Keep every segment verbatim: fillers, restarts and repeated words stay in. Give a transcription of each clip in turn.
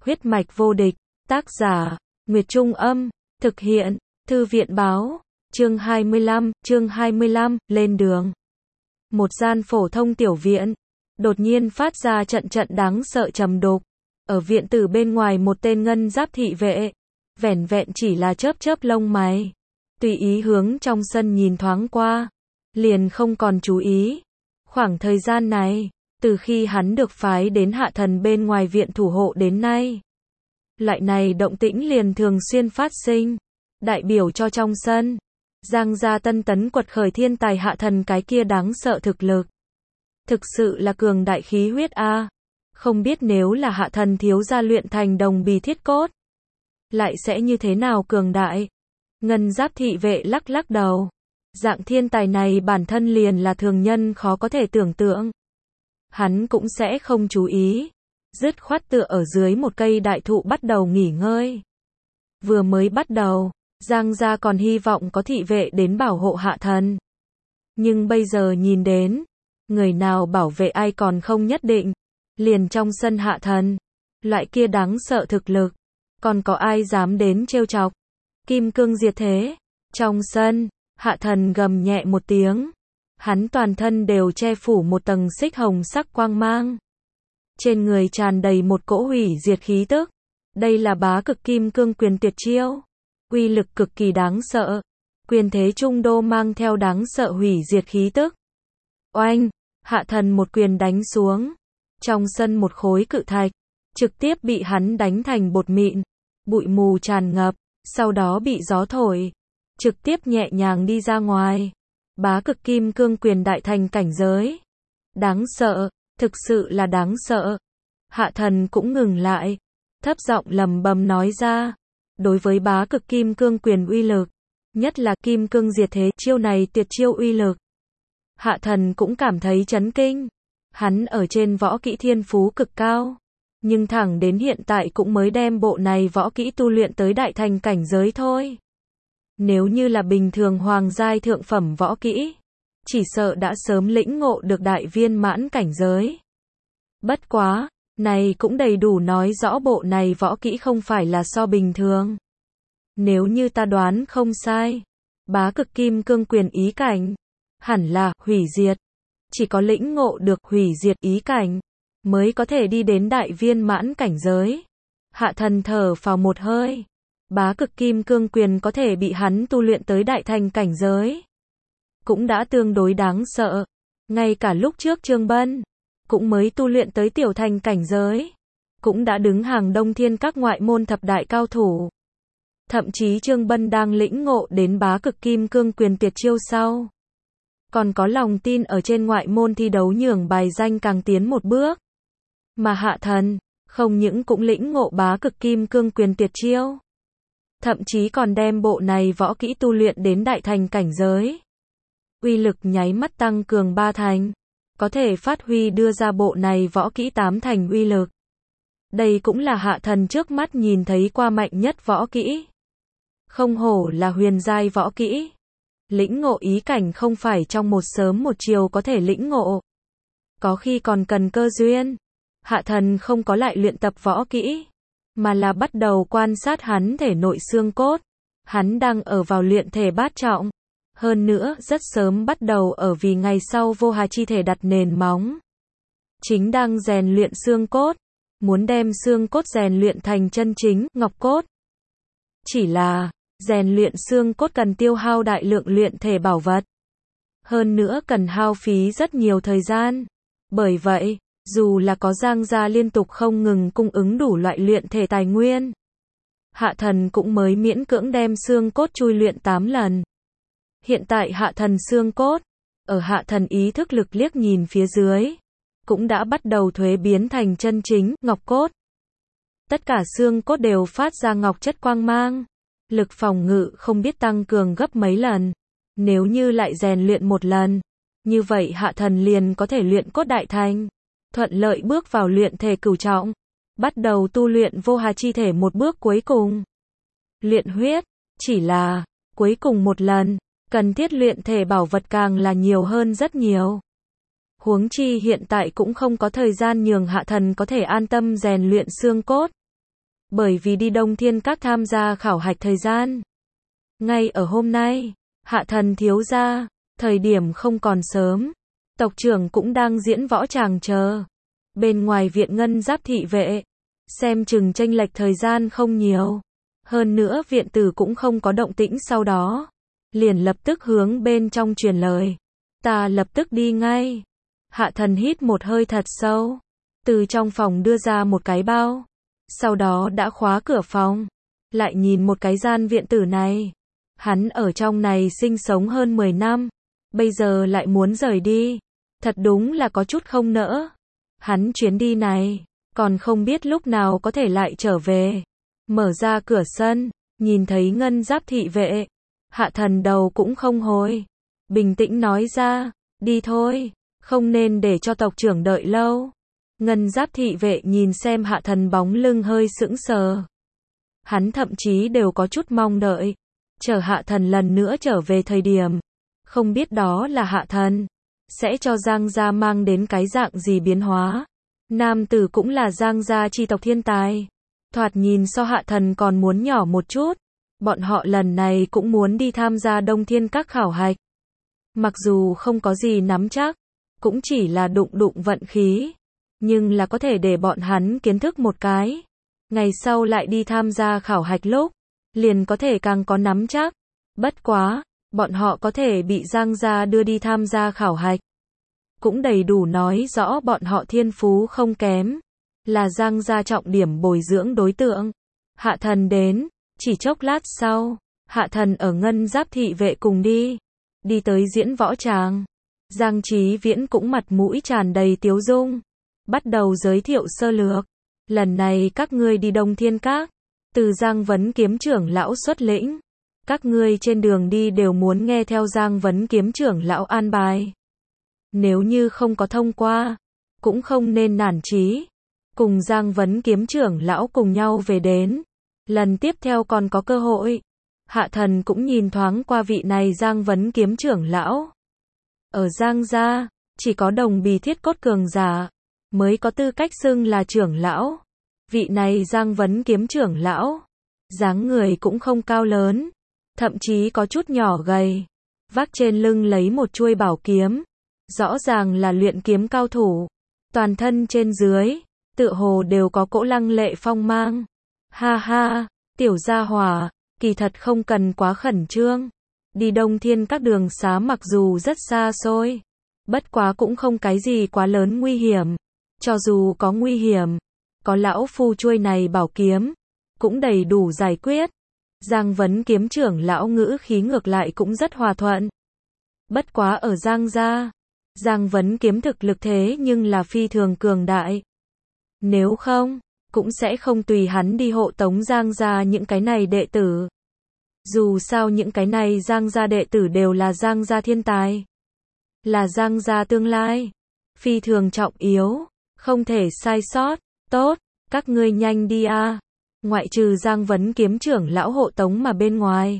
Huyết mạch vô địch, tác giả, Nguyệt Trung Âm, thực hiện, Thư viện báo, chương hai mươi lăm, chương hai mươi lăm, lên đường. Một gian phổ thông tiểu viện, đột nhiên phát ra trận trận đáng sợ trầm đục. Ở viện tử bên ngoài một tên ngân giáp thị vệ, vẻn vẹn chỉ là chớp chớp lông mày, tùy ý hướng trong sân nhìn thoáng qua, liền không còn chú ý. Khoảng thời gian này, từ khi hắn được phái đến Hạ Thần bên ngoài viện thủ hộ đến nay, loại này động tĩnh liền thường xuyên phát sinh, đại biểu cho trong sân, Giang gia tân tấn quật khởi thiên tài Hạ Thần cái kia đáng sợ thực lực. Thực sự là cường đại khí huyết a. Không biết nếu là Hạ Thần thiếu gia luyện thành đồng bì thiết cốt, lại sẽ như thế nào cường đại. Ngân giáp thị vệ lắc lắc đầu. Dạng thiên tài này bản thân liền là thường nhân khó có thể tưởng tượng. Hắn cũng sẽ không chú ý, dứt khoát tựa ở dưới một cây đại thụ bắt đầu nghỉ ngơi. Vừa mới bắt đầu, Giang gia còn hy vọng có thị vệ đến bảo hộ Hạ Thần. Nhưng bây giờ nhìn đến, người nào bảo vệ ai còn không nhất định. Liền trong sân Hạ Thần, loại kia đáng sợ thực lực, còn có ai dám đến trêu chọc. Kim cương diệt thế. Trong sân, Hạ Thần gầm nhẹ một tiếng. Hắn toàn thân đều che phủ một tầng xích hồng sắc quang mang. Trên người tràn đầy một cỗ hủy diệt khí tức. Đây là bá cực kim cương quyền tuyệt chiêu. Uy lực cực kỳ đáng sợ. Quyền thế trung đô mang theo đáng sợ hủy diệt khí tức. Oanh, Hạ Thần một quyền đánh xuống. Trong sân một khối cự thạch, trực tiếp bị hắn đánh thành bột mịn. Bụi mù tràn ngập, sau đó bị gió thổi. Trực tiếp nhẹ nhàng đi ra ngoài. Bá cực kim cương quyền đại thành cảnh giới. Đáng sợ, thực sự là đáng sợ. Hạ Thần cũng ngừng lại, thấp giọng lầm bầm nói ra. Đối với bá cực kim cương quyền uy lực, nhất là kim cương diệt thế chiêu này tuyệt chiêu uy lực, Hạ Thần cũng cảm thấy chấn kinh. Hắn ở trên võ kỹ thiên phú cực cao, nhưng thẳng đến hiện tại cũng mới đem bộ này võ kỹ tu luyện tới đại thành cảnh giới thôi. Nếu như là bình thường hoàng giai thượng phẩm võ kỹ, chỉ sợ đã sớm lĩnh ngộ được đại viên mãn cảnh giới. Bất quá, này cũng đầy đủ nói rõ bộ này võ kỹ không phải là so bình thường. Nếu như ta đoán không sai, bá cực kim cương quyền ý cảnh, hẳn là hủy diệt. Chỉ có lĩnh ngộ được hủy diệt ý cảnh, mới có thể đi đến đại viên mãn cảnh giới. Hạ Thần thở phào một hơi. Bá cực kim cương quyền có thể bị hắn tu luyện tới đại thành cảnh giới, cũng đã tương đối đáng sợ. Ngay cả lúc trước Trương Bân, cũng mới tu luyện tới tiểu thành cảnh giới, cũng đã đứng hàng đông thiên các ngoại môn thập đại cao thủ. Thậm chí Trương Bân đang lĩnh ngộ đến bá cực kim cương quyền tuyệt chiêu sau, còn có lòng tin ở trên ngoại môn thi đấu nhường bài danh càng tiến một bước. Mà Hạ Thần, không những cũng lĩnh ngộ bá cực kim cương quyền tuyệt chiêu, thậm chí còn đem bộ này võ kỹ tu luyện đến đại thành cảnh giới. Uy lực nháy mắt tăng cường ba thành, có thể phát huy đưa ra bộ này võ kỹ tám thành uy lực. Đây cũng là Hạ Thần trước mắt nhìn thấy qua mạnh nhất võ kỹ. Không hổ là huyền giai võ kỹ. Lĩnh ngộ ý cảnh không phải trong một sớm một chiều có thể lĩnh ngộ. Có khi còn cần cơ duyên. Hạ Thần không có lại luyện tập võ kỹ, mà là bắt đầu quan sát hắn thể nội xương cốt. Hắn đang ở vào luyện thể bát trọng. Hơn nữa, rất sớm bắt đầu ở vì ngày sau vô hà chi thể đặt nền móng. Chính đang rèn luyện xương cốt. Muốn đem xương cốt rèn luyện thành chân chính ngọc cốt. Chỉ là, rèn luyện xương cốt cần tiêu hao đại lượng luyện thể bảo vật. Hơn nữa cần hao phí rất nhiều thời gian. Bởi vậy, dù là có Giang gia liên tục không ngừng cung ứng đủ loại luyện thể tài nguyên, Hạ Thần cũng mới miễn cưỡng đem xương cốt chui luyện tám lần. Hiện tại Hạ Thần xương cốt, ở Hạ Thần ý thức lực liếc nhìn phía dưới, cũng đã bắt đầu thuế biến thành chân chính ngọc cốt. Tất cả xương cốt đều phát ra ngọc chất quang mang, lực phòng ngự không biết tăng cường gấp mấy lần. Nếu như lại rèn luyện một lần, như vậy Hạ Thần liền có thể luyện cốt đại thành, thuận lợi bước vào luyện thể cửu trọng, bắt đầu tu luyện vô hà chi thể một bước cuối cùng. Luyện huyết, chỉ là cuối cùng một lần, cần thiết luyện thể bảo vật càng là nhiều hơn rất nhiều. Huống chi hiện tại cũng không có thời gian nhường Hạ Thần có thể an tâm rèn luyện xương cốt. bởi vì đi Đông Thiên Các tham gia khảo hạch thời gian. Ngay ở hôm nay, Hạ Thần thiếu gia, thời điểm không còn sớm, tộc trưởng cũng đang diễn võ tràng chờ. Bên ngoài viện ngân giáp thị vệ, xem chừng chênh lệch thời gian không nhiều. Hơn nữa viện tử cũng không có động tĩnh sau đó. Liền lập tức hướng bên trong truyền lời. Ta lập tức đi ngay. Hạ Thần hít một hơi thật sâu. Từ trong phòng đưa ra một cái bao. Sau đó đã khóa cửa phòng. Lại nhìn một cái gian viện tử này. Hắn ở trong này sinh sống hơn mười năm. Bây giờ lại muốn rời đi. Thật đúng là có chút không nỡ. Hắn chuyến đi này, còn không biết lúc nào có thể lại trở về. Mở ra cửa sân, nhìn thấy ngân giáp thị vệ. Hạ Thần đầu cũng không hồi. Bình tĩnh nói ra, đi thôi, không nên để cho tộc trưởng đợi lâu. Ngân giáp thị vệ nhìn xem Hạ Thần bóng lưng hơi sững sờ. Hắn thậm chí đều có chút mong đợi. Chờ Hạ Thần lần nữa trở về thời điểm. Không biết đó là Hạ Thần. Sẽ cho Giang gia mang đến cái dạng gì biến hóa. Nam tử cũng là Giang gia chi tộc thiên tài. Thoạt nhìn so Hạ Thần còn muốn nhỏ một chút. Bọn họ lần này cũng muốn đi tham gia Đông Thiên Các khảo hạch. Mặc dù không có gì nắm chắc, cũng chỉ là đụng đụng vận khí. Nhưng là có thể để bọn hắn kiến thức một cái. Ngày sau lại đi tham gia khảo hạch lúc, liền có thể càng có nắm chắc. Bất quá, bọn họ có thể bị Giang gia đưa đi tham gia khảo hạch. Cũng đầy đủ nói rõ bọn họ thiên phú không kém. Là Giang gia trọng điểm bồi dưỡng đối tượng. Hạ Thần đến, chỉ chốc lát sau, Hạ Thần ở ngân giáp thị vệ cùng đi. Đi tới diễn võ tràng. Giang Chí Viễn cũng mặt mũi tràn đầy tiếu dung. Bắt đầu giới thiệu sơ lược. Lần này các ngươi đi Đông Thiên Các. Từ Giang Vấn Kiếm trưởng lão xuất lĩnh. Các ngươi trên đường đi đều muốn nghe theo Giang Vấn Kiếm trưởng lão an bài. Nếu như không có thông qua, cũng không nên nản chí. Cùng Giang Vấn Kiếm trưởng lão cùng nhau về đến. Lần tiếp theo còn có cơ hội. Hạ Thần cũng nhìn thoáng qua vị này Giang Vấn Kiếm trưởng lão. Ở Giang gia, chỉ có đồng bì thiết cốt cường giả mới có tư cách xưng là trưởng lão. Vị này Giang Vấn Kiếm trưởng lão, dáng người cũng không cao lớn, thậm chí có chút nhỏ gầy, vác trên lưng lấy một chuôi bảo kiếm, rõ ràng là luyện kiếm cao thủ, toàn thân trên dưới, tựa hồ đều có cỗ lăng lệ phong mang. Ha ha, tiểu gia hỏa, kỳ thật không cần quá khẩn trương. Đi Đông Thiên Các đường xá mặc dù rất xa xôi, bất quá cũng không cái gì quá lớn nguy hiểm. Cho dù có nguy hiểm, có lão phu chuôi này bảo kiếm, cũng đầy đủ giải quyết. Giang Vấn Kiếm trưởng lão ngữ khí ngược lại cũng rất hòa thuận. Bất quá ở Giang gia, Giang Vấn Kiếm thực lực thế nhưng là phi thường cường đại. Nếu không, cũng sẽ không tùy hắn đi hộ tống Giang gia những cái này đệ tử. Dù sao những cái này Giang gia đệ tử đều là Giang gia thiên tài. Là Giang gia tương lai. Phi thường trọng yếu. Không thể sai sót. Tốt, các ngươi nhanh đi a. Ngoại trừ Giang Vấn Kiếm trưởng lão hộ tống mà bên ngoài.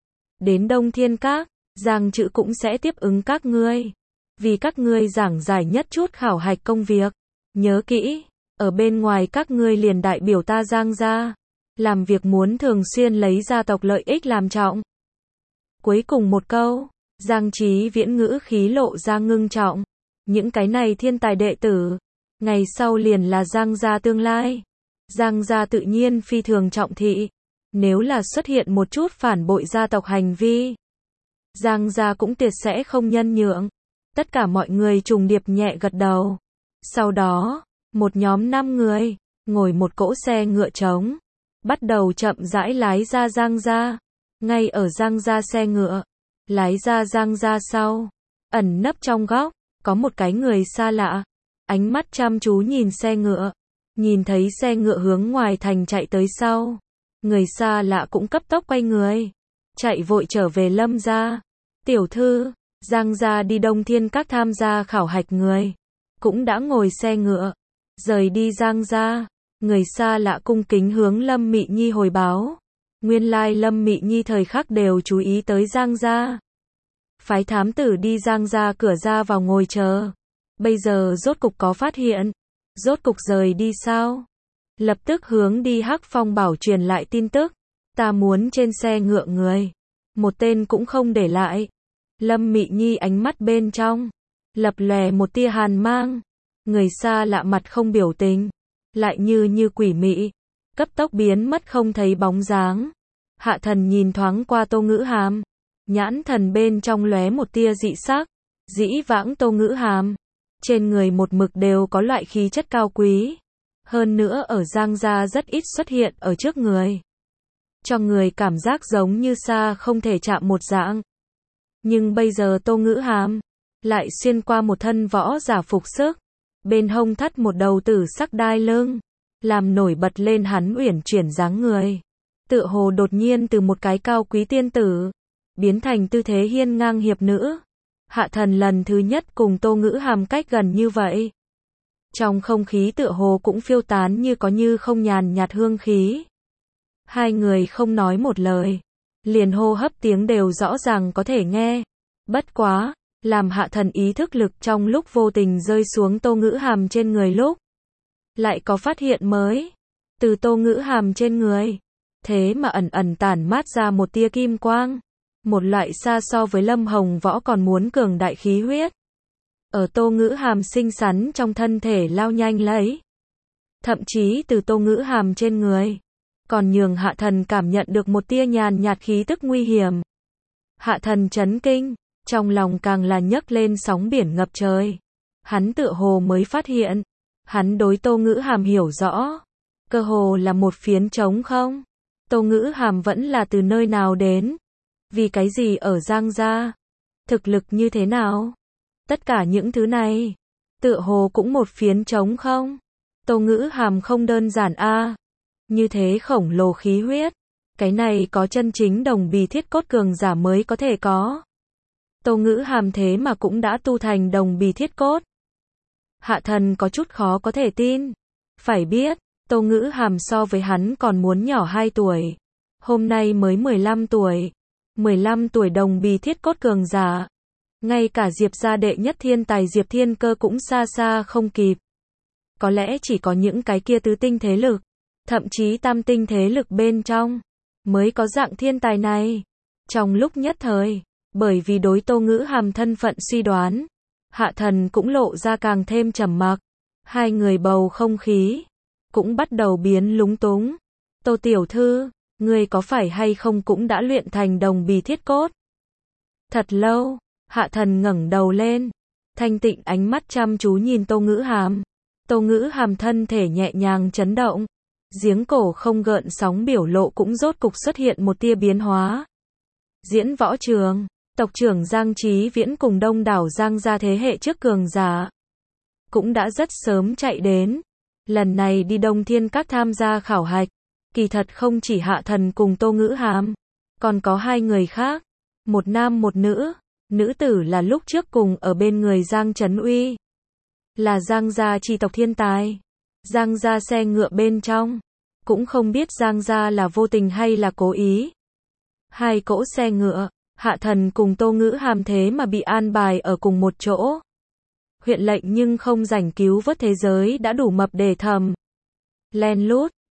Đến Đông Thiên Các, Giang Trự cũng sẽ tiếp ứng các ngươi. Vì các ngươi giảng giải nhất chút khảo hạch công việc. Nhớ kỹ, ở bên ngoài các ngươi liền đại biểu ta Giang gia. Làm việc muốn thường xuyên lấy gia tộc lợi ích làm trọng. Cuối cùng một câu, Giang Chí Viễn ngữ khí lộ ra ngưng trọng. Những cái này thiên tài đệ tử, ngày sau liền là Giang gia tương lai. Giang gia tự nhiên phi thường trọng thị. Nếu là xuất hiện một chút phản bội gia tộc hành vi, Giang gia cũng tuyệt sẽ không nhân nhượng. Tất cả mọi người trùng điệp nhẹ gật đầu. Sau đó, một nhóm năm người, ngồi một cỗ xe ngựa trống, bắt đầu chậm rãi lái ra Giang gia. Ngay ở Giang gia xe ngựa, lái ra Giang gia sau, ẩn nấp trong góc, có một cái người xa lạ, ánh mắt chăm chú nhìn xe ngựa, nhìn thấy xe ngựa hướng ngoài thành chạy tới sau, người xa lạ cũng cấp tốc quay người, chạy vội trở về Lâm gia. Tiểu thư, Giang gia đi Đông Thiên Các tham gia khảo hạch người, cũng đã ngồi xe ngựa, rời đi Giang gia. Người xa lạ cung kính hướng Lâm Mị Nhi hồi báo. Nguyên lai Lâm Mị Nhi thời khắc đều chú ý tới Giang gia. Phái thám tử đi Giang gia cửa ra vào ngồi chờ. Bây giờ rốt cục có phát hiện. Rốt cục rời đi sao? lập tức hướng đi Hắc Phong Bảo truyền lại tin tức. Ta muốn trên xe ngựa người. Một tên cũng không để lại. Lâm Mị Nhi ánh mắt bên trong lập lòe một tia hàn mang. Người xa lạ mặt không biểu tình, lại như như quỷ mị, cấp tốc biến mất không thấy bóng dáng. Hạ Thần nhìn thoáng qua Tô Ngữ Hàm, nhãn thần bên trong lóe một tia dị sắc. Dĩ vãng Tô Ngữ Hàm trên người một mực đều có loại khí chất cao quý, hơn nữa ở Giang gia rất ít xuất hiện ở trước người, cho người cảm giác giống như xa không thể chạm một dạng. Nhưng bây giờ Tô Ngữ Hàm lại xuyên qua một thân võ giả phục sức, bên hông thắt một đầu tử sắc đai lưng, làm nổi bật lên hắn uyển chuyển dáng người. Tựa hồ đột nhiên từ một cái cao quý tiên tử, biến thành tư thế hiên ngang hiệp nữ. Hạ Thần lần thứ nhất cùng Tô Ngữ Hàm cách gần như vậy. Trong không khí tựa hồ cũng phiêu tán như có như không nhàn nhạt hương khí. Hai người không nói một lời, liền hô hấp tiếng đều rõ ràng có thể nghe. Bất quá, làm Hạ Thần ý thức lực trong lúc vô tình rơi xuống Tô Ngữ Hàm trên người lúc, lại có phát hiện mới. Từ Tô Ngữ Hàm trên người, thế mà ẩn ẩn tản mát ra một tia kim quang. Một loại xa so với Lâm Hồng Võ còn muốn cường đại khí huyết. Ở Tô Ngữ Hàm xinh xắn trong thân thể lao nhanh lấy. Thậm chí từ Tô Ngữ Hàm trên người, còn nhường Hạ Thần cảm nhận được một tia nhàn nhạt khí tức nguy hiểm. Hạ Thần chấn kinh, trong lòng càng là nhấc lên sóng biển ngập trời. Hắn tựa hồ mới phát hiện, hắn đối Tô Ngữ Hàm hiểu rõ, cơ hồ là một phiến trống không. Tô Ngữ Hàm vẫn là từ nơi nào đến? Vì cái gì ở Giang gia? Thực lực như thế nào? Tất cả những thứ này, tựa hồ cũng một phiến trống không. Tô Ngữ Hàm không đơn giản a, như thế khổng lồ khí huyết, cái này có chân chính đồng bì thiết cốt cường giả mới có thể có. Tô Ngữ Hàm thế mà cũng đã tu thành đồng bì thiết cốt. Hạ Thần có chút khó có thể tin. Phải biết, Tô Ngữ Hàm so với hắn còn muốn nhỏ hai tuổi. Hôm nay mới mười lăm tuổi. mười lăm tuổi đồng bì thiết cốt cường giả. Ngay cả Diệp gia đệ nhất thiên tài Diệp Thiên Cơ cũng xa xa không kịp. Có lẽ chỉ có những cái kia tứ tinh thế lực, thậm chí tam tinh thế lực bên trong, mới có dạng thiên tài này. Trong lúc nhất thời, bởi vì đối Tô Ngữ Hàm thân phận suy đoán, Hạ Thần cũng lộ ra càng thêm trầm mặc. Hai người bầu không khí cũng bắt đầu biến lúng túng. Tô tiểu thư, ngươi có phải hay không cũng đã luyện thành đồng bì thiết cốt? Thật lâu, Hạ Thần ngẩng đầu lên, thanh tịnh ánh mắt chăm chú nhìn Tô Ngữ Hàm. Tô Ngữ Hàm thân thể nhẹ nhàng chấn động, giếng cổ không gợn sóng biểu lộ cũng rốt cục xuất hiện một tia biến hóa. Diễn võ trường, tộc trưởng Giang Chí Viễn cùng đông đảo Giang gia thế hệ trước cường giả cũng đã rất sớm chạy đến. Lần này đi Đông Thiên Các tham gia khảo hạch, kỳ thật không chỉ Hạ Thần cùng Tô Ngữ Hàm, còn có hai người khác, một nam một nữ. Nữ tử là lúc trước cùng ở bên người Giang Trấn Uy, là Giang gia chi tộc thiên tài. Giang gia xe ngựa bên trong, cũng không biết Giang gia là vô tình hay là cố ý. Hai cỗ xe ngựa, Hạ Thần cùng Tô Ngữ Hàm thế mà bị an bài ở cùng một chỗ. Huyện lệnh nhưng không rảnh cứu vớt thế giới đã đủ mập để thầm. Len lút,